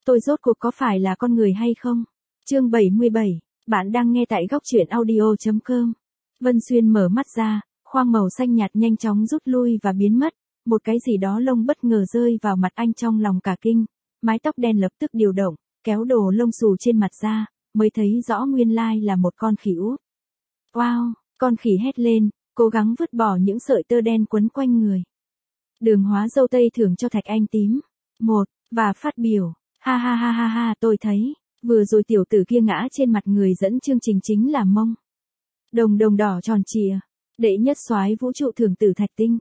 tôi rốt cuộc có phải là con người hay không? Chương 77, bạn đang nghe tại góc truyện audio.com. Vân Xuyên mở mắt ra, khoang màu xanh nhạt nhanh chóng rút lui và biến mất, một cái gì đó lông bất ngờ rơi vào mặt anh trong lòng cả kinh, mái tóc đen lập tức điều động, kéo đồ lông xù trên mặt ra, mới thấy rõ nguyên lai là một con khỉ út. Wow, con khỉ hét lên, cố gắng vứt bỏ những sợi tơ đen quấn quanh người. Đường hóa dâu tây thưởng cho Thạch Anh tím. Và phát biểu, ha ha ha ha ha, tôi thấy, vừa rồi tiểu tử kia ngã trên mặt người dẫn chương trình chính là Mông. Đồng đồng đỏ tròn trịa, đệ nhất soái vũ trụ thưởng tử Thạch Tinh.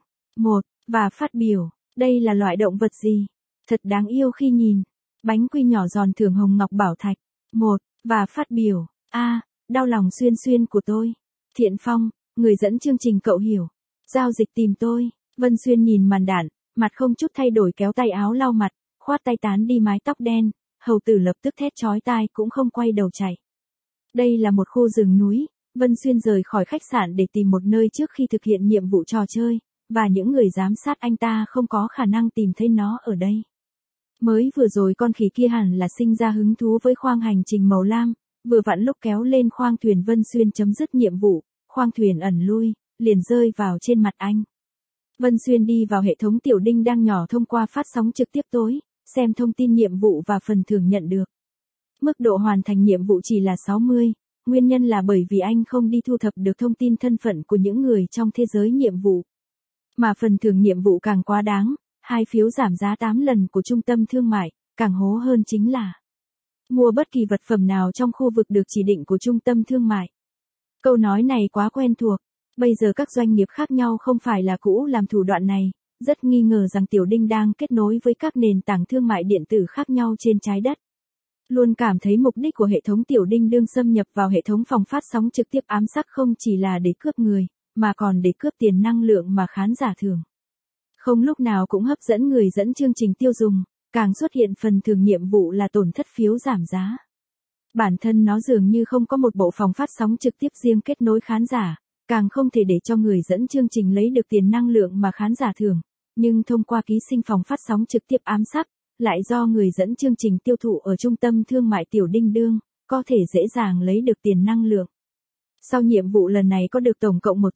Và phát biểu, đây là loại động vật gì? Thật đáng yêu khi nhìn. Bánh quy nhỏ giòn thưởng hồng ngọc bảo thạch. Và phát biểu, đau lòng xuyên xuyên của tôi. Thiện Phong, người dẫn chương trình cậu hiểu. Giao dịch tìm tôi. Vân Xuyên nhìn màn đạn, mặt không chút thay đổi kéo tay áo lau mặt, khoát tay tán đi mái tóc đen, hầu tử lập tức thét chói tai cũng không quay đầu chạy. Đây là một khu rừng núi, Vân Xuyên rời khỏi khách sạn để tìm một nơi trước khi thực hiện nhiệm vụ trò chơi, và những người giám sát anh ta không có khả năng tìm thấy nó ở đây. Mới vừa rồi con khỉ kia hẳn là sinh ra hứng thú với khoang hành trình màu lam, vừa vặn lúc kéo lên khoang thuyền Vân Xuyên chấm dứt nhiệm vụ, khoang thuyền ẩn lui, liền rơi vào trên mặt anh. Vân Xuyên đi vào hệ thống tiểu đinh đang nhỏ thông qua phát sóng trực tiếp tối, xem thông tin nhiệm vụ và phần thưởng nhận được. Mức độ hoàn thành nhiệm vụ chỉ là 60, nguyên nhân là bởi vì anh không đi thu thập được thông tin thân phận của những người trong thế giới nhiệm vụ. Mà phần thưởng nhiệm vụ càng quá đáng, 2 phiếu giảm giá 8 lần của trung tâm thương mại, càng hố hơn chính là mua bất kỳ vật phẩm nào trong khu vực được chỉ định của trung tâm thương mại. Câu nói này quá quen thuộc. Bây giờ các doanh nghiệp khác nhau không phải là cũ làm thủ đoạn này, rất nghi ngờ rằng Tiểu Đinh đang kết nối với các nền tảng thương mại điện tử khác nhau trên trái đất. Luôn cảm thấy mục đích của hệ thống Tiểu Đinh đương xâm nhập vào hệ thống phòng phát sóng trực tiếp ám sát không chỉ là để cướp người, mà còn để cướp tiền năng lượng mà khán giả thưởng. Không lúc nào cũng hấp dẫn người dẫn chương trình tiêu dùng, càng xuất hiện phần thưởng nhiệm vụ là tổn thất phiếu giảm giá. Bản thân nó dường như không có một bộ phòng phát sóng trực tiếp riêng kết nối khán giả. Càng không thể để cho người dẫn chương trình lấy được tiền năng lượng mà khán giả thưởng, nhưng thông qua ký sinh phòng phát sóng trực tiếp ám sát, lại do người dẫn chương trình tiêu thụ ở trung tâm thương mại Tiểu Đinh Đương, có thể dễ dàng lấy được tiền năng lượng. Sau nhiệm vụ lần này có được tổng cộng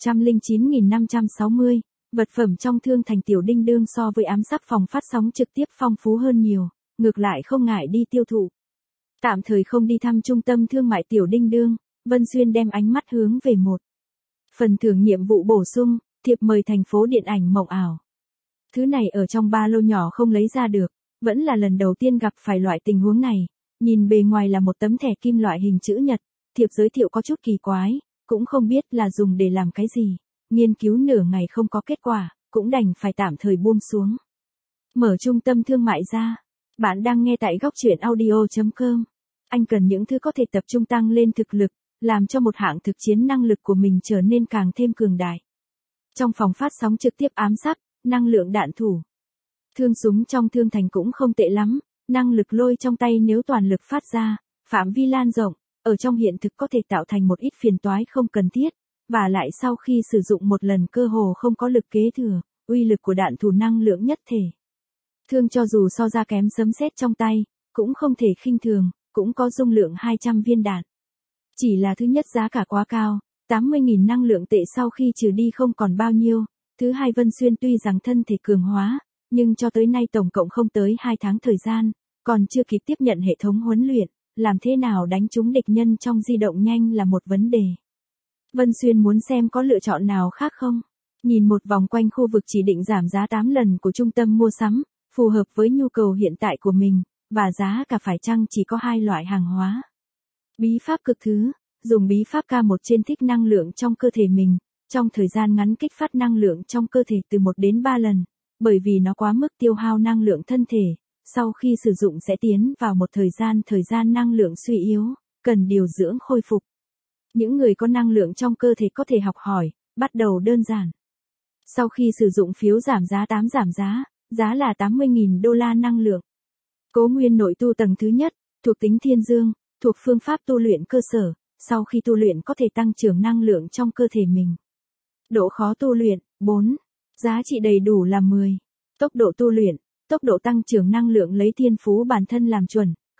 109.560, vật phẩm trong thương thành Tiểu Đinh Đương so với ám sát phòng phát sóng trực tiếp phong phú hơn nhiều, ngược lại không ngại đi tiêu thụ. Tạm thời không đi thăm trung tâm thương mại Tiểu Đinh Đương, Vân Xuyên đem ánh mắt hướng về phần thưởng nhiệm vụ bổ sung, thiệp mời thành phố điện ảnh mộng ảo. Thứ này ở trong ba lô nhỏ không lấy ra được, vẫn là lần đầu tiên gặp phải loại tình huống này. Nhìn bề ngoài là một tấm thẻ kim loại hình chữ nhật, thiệp giới thiệu có chút kỳ quái, cũng không biết là dùng để làm cái gì. Nghiên cứu nửa ngày không có kết quả, cũng đành phải tạm thời buông xuống. Mở trung tâm thương mại ra. Bạn đang nghe tại góc truyện audio.com. Anh cần những thứ có thể tập trung tăng lên thực lực, làm cho một hạng thực chiến năng lực của mình trở nên càng thêm cường đại. Trong phòng phát sóng trực tiếp ám sát, năng lượng đạn thủ. Thương súng trong thương thành cũng không tệ lắm, năng lực lôi trong tay nếu toàn lực phát ra, phạm vi lan rộng, ở trong hiện thực có thể tạo thành một ít phiền toái không cần thiết, và lại sau khi sử dụng một lần cơ hồ không có lực kế thừa, uy lực của đạn thủ năng lượng nhất thể. Thương cho dù so ra kém sấm sét trong tay, cũng không thể khinh thường, cũng có dung lượng 200 viên đạn. Chỉ là thứ nhất giá cả quá cao, 80.000 năng lượng tệ sau khi trừ đi không còn bao nhiêu. Thứ hai Vân Xuyên tuy rằng thân thể cường hóa, nhưng cho tới nay tổng cộng không tới 2 tháng thời gian, còn chưa kịp tiếp nhận hệ thống huấn luyện, làm thế nào đánh trúng địch nhân trong di động nhanh là một vấn đề. Vân Xuyên muốn xem có lựa chọn nào khác không? Nhìn một vòng quanh khu vực chỉ định giảm giá 8 lần của trung tâm mua sắm, phù hợp với nhu cầu hiện tại của mình, và giá cả phải chăng chỉ có 2 loại hàng hóa. Bí pháp cực thứ, dùng bí pháp K1 trên thích năng lượng trong cơ thể mình, trong thời gian ngắn kích phát năng lượng trong cơ thể từ 1 đến 3 lần, bởi vì nó quá mức tiêu hao năng lượng thân thể, sau khi sử dụng sẽ tiến vào một thời gian năng lượng suy yếu, cần điều dưỡng khôi phục. Những người có năng lượng trong cơ thể có thể học hỏi, bắt đầu đơn giản. Sau khi sử dụng phiếu giảm giá 8 giảm giá là $80.000 năng lượng. Cố Nguyên nội tu tầng thứ nhất, thuộc tính thiên dương, thuộc phương pháp tu luyện cơ sở, sau khi tu luyện có thể tăng trưởng năng lượng trong cơ thể mình. Độ khó tu luyện, 4. Giá trị đầy đủ là 10. Tốc độ tu luyện, tốc độ tăng trưởng năng lượng lấy thiên phú bản thân làm chuẩn,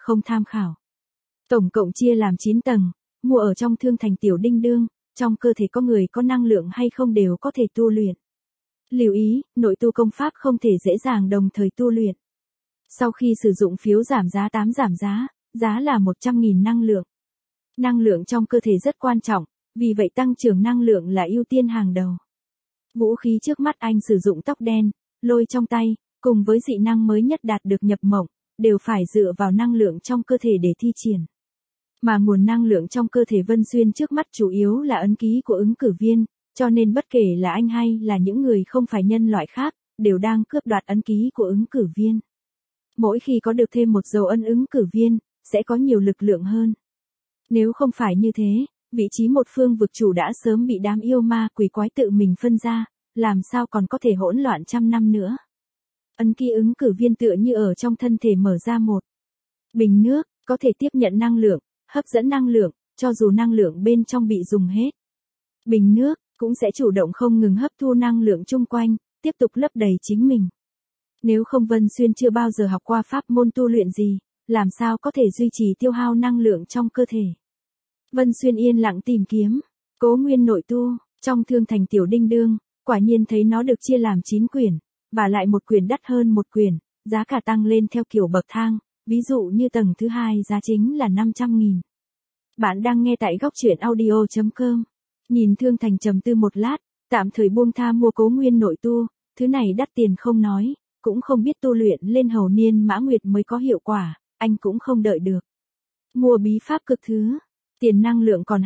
không tham khảo. Tổng cộng chia làm 9 tầng, mua ở trong Thương Thành Tiểu Đinh Đương, trong cơ thể có người có năng lượng hay không đều có thể tu luyện. Lưu ý, nội tu công pháp không thể dễ dàng đồng thời tu luyện. Sau khi sử dụng phiếu giảm giá 8 giảm giá, giá là 100.000 năng lượng. Năng lượng trong cơ thể rất quan trọng, vì vậy tăng trưởng năng lượng là ưu tiên hàng đầu. Vũ khí trước mắt anh sử dụng tóc đen, lôi trong tay, cùng với dị năng mới nhất đạt được nhập mộng, đều phải dựa vào năng lượng trong cơ thể để thi triển. Mà nguồn năng lượng trong cơ thể Vân Xuyên trước mắt chủ yếu là ấn ký của ứng cử viên, cho nên bất kể là anh hay là những người không phải nhân loại khác, đều đang cướp đoạt ấn ký của ứng cử viên. Mỗi khi có được thêm một dấu ấn ứng cử viên, sẽ có nhiều lực lượng hơn. Nếu không phải như thế, vị trí một phương vực chủ đã sớm bị đám yêu ma quỷ quái tự mình phân ra, làm sao còn có thể hỗn loạn trăm năm nữa. Ấn ký ứng cử viên tựa như ở trong thân thể mở ra một bình nước, có thể tiếp nhận năng lượng, hấp dẫn năng lượng, cho dù năng lượng bên trong bị dùng hết. Bình nước cũng sẽ chủ động không ngừng hấp thu năng lượng chung quanh, tiếp tục lấp đầy chính mình. Nếu không Vân Xuyên chưa bao giờ học qua pháp môn tu luyện gì, làm sao có thể duy trì tiêu hao năng lượng trong cơ thể. Vân Xuyên yên lặng tìm kiếm, Cố Nguyên nội tu, trong Thương Thành Tiểu Đinh Đương, quả nhiên thấy nó được chia làm 9 quyển, và lại một quyển đắt hơn một quyển, giá cả tăng lên theo kiểu bậc thang, ví dụ như tầng thứ 2 giá chính là 500.000. Bạn đang nghe tại góc truyện audio.com. Nhìn Thương Thành trầm tư một lát, tạm thời buông tha mua Cố Nguyên nội tu, thứ này đắt tiền không nói, cũng không biết tu luyện lên hầu niên mã nguyệt mới có hiệu quả, anh cũng không đợi được. Mua bí pháp cực thứ, tiền năng lượng còn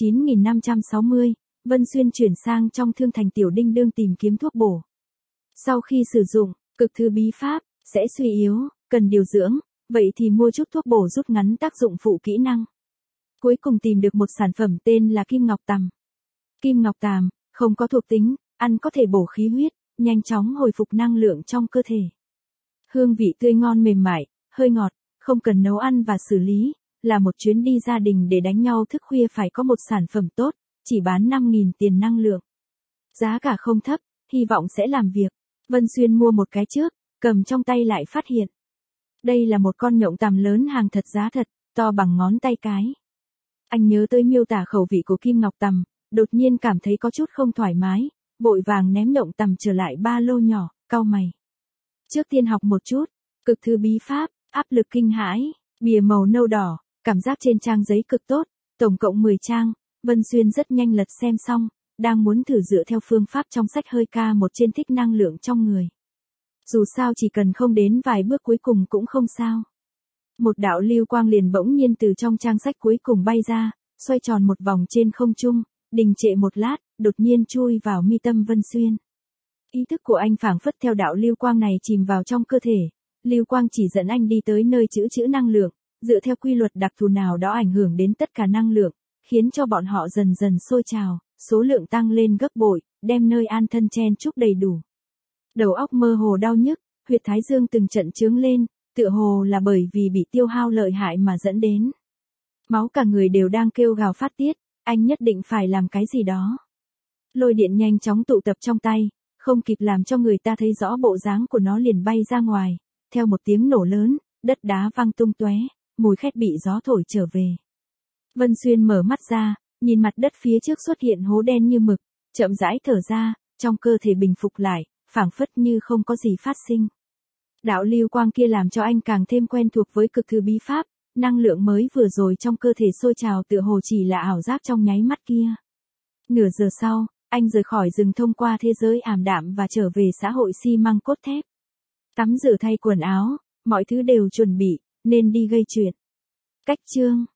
29.560, Vân Xuyên chuyển sang trong Thương Thành Tiểu Đinh Đương tìm kiếm thuốc bổ. Sau khi sử dụng, cực thứ bí pháp, sẽ suy yếu, cần điều dưỡng, vậy thì mua chút thuốc bổ rút ngắn tác dụng phụ kỹ năng. Cuối cùng tìm được một sản phẩm tên là Kim Ngọc Tằm. Kim Ngọc Tằm, không có thuộc tính, ăn có thể bổ khí huyết, nhanh chóng hồi phục năng lượng trong cơ thể. Hương vị tươi ngon mềm mại, hơi ngọt, không cần nấu ăn và xử lý, là một chuyến đi gia đình để đánh nhau thức khuya phải có một sản phẩm tốt, chỉ bán 5.000 tiền năng lượng. Giá cả không thấp, hy vọng sẽ làm việc. Vân Xuyên mua một cái trước, cầm trong tay lại phát hiện. Đây là một con nhộng tằm lớn hàng thật giá thật, to bằng ngón tay cái. Anh nhớ tới miêu tả khẩu vị của Kim Ngọc Tằm, đột nhiên cảm thấy có chút không thoải mái, vội vàng ném nhộng tằm trở lại ba lô nhỏ, cau mày. Trước tiên học một chút, cực thư bí pháp, áp lực kinh hãi, bìa màu nâu đỏ, cảm giác trên trang giấy cực tốt, tổng cộng 10 trang, Vân Xuyên rất nhanh lật xem xong, đang muốn thử dựa theo phương pháp trong sách hơi ca một trên thích năng lượng trong người. Dù sao chỉ cần không đến vài bước cuối cùng cũng không sao. Một đạo lưu quang liền bỗng nhiên từ trong trang sách cuối cùng bay ra, xoay tròn một vòng trên không trung, đình trệ một lát, đột nhiên chui vào mi tâm Vân Xuyên. Ý thức của anh phảng phất theo đạo lưu quang này chìm vào trong cơ thể, lưu quang chỉ dẫn anh đi tới nơi trữ năng lượng, dựa theo quy luật đặc thù nào đó ảnh hưởng đến tất cả năng lượng, khiến cho bọn họ dần dần sôi trào, số lượng tăng lên gấp bội, đem nơi an thân chen chúc đầy đủ. Đầu óc mơ hồ đau nhức, huyệt thái dương từng trận chướng lên, tựa hồ là bởi vì bị tiêu hao lợi hại mà dẫn đến. Máu cả người đều đang kêu gào phát tiết, anh nhất định phải làm cái gì đó. Lôi điện nhanh chóng tụ tập trong tay, không kịp làm cho người ta thấy rõ bộ dáng của nó liền bay ra ngoài, theo một tiếng nổ lớn, đất đá văng tung tóe, mùi khét bị gió thổi trở về. Vân Xuyên mở mắt ra, nhìn mặt đất phía trước xuất hiện hố đen như mực, chậm rãi thở ra, trong cơ thể bình phục lại, phảng phất như không có gì phát sinh. Đạo lưu quang kia làm cho anh càng thêm quen thuộc với cực thư bí pháp, năng lượng mới vừa rồi trong cơ thể sôi trào tựa hồ chỉ là ảo giác trong nháy mắt kia. Nửa giờ sau, anh rời khỏi rừng thông qua thế giới ảm đạm và trở về xã hội xi măng cốt thép. Tắm rửa thay quần áo, mọi thứ đều chuẩn bị, nên đi gây chuyện. Cách chương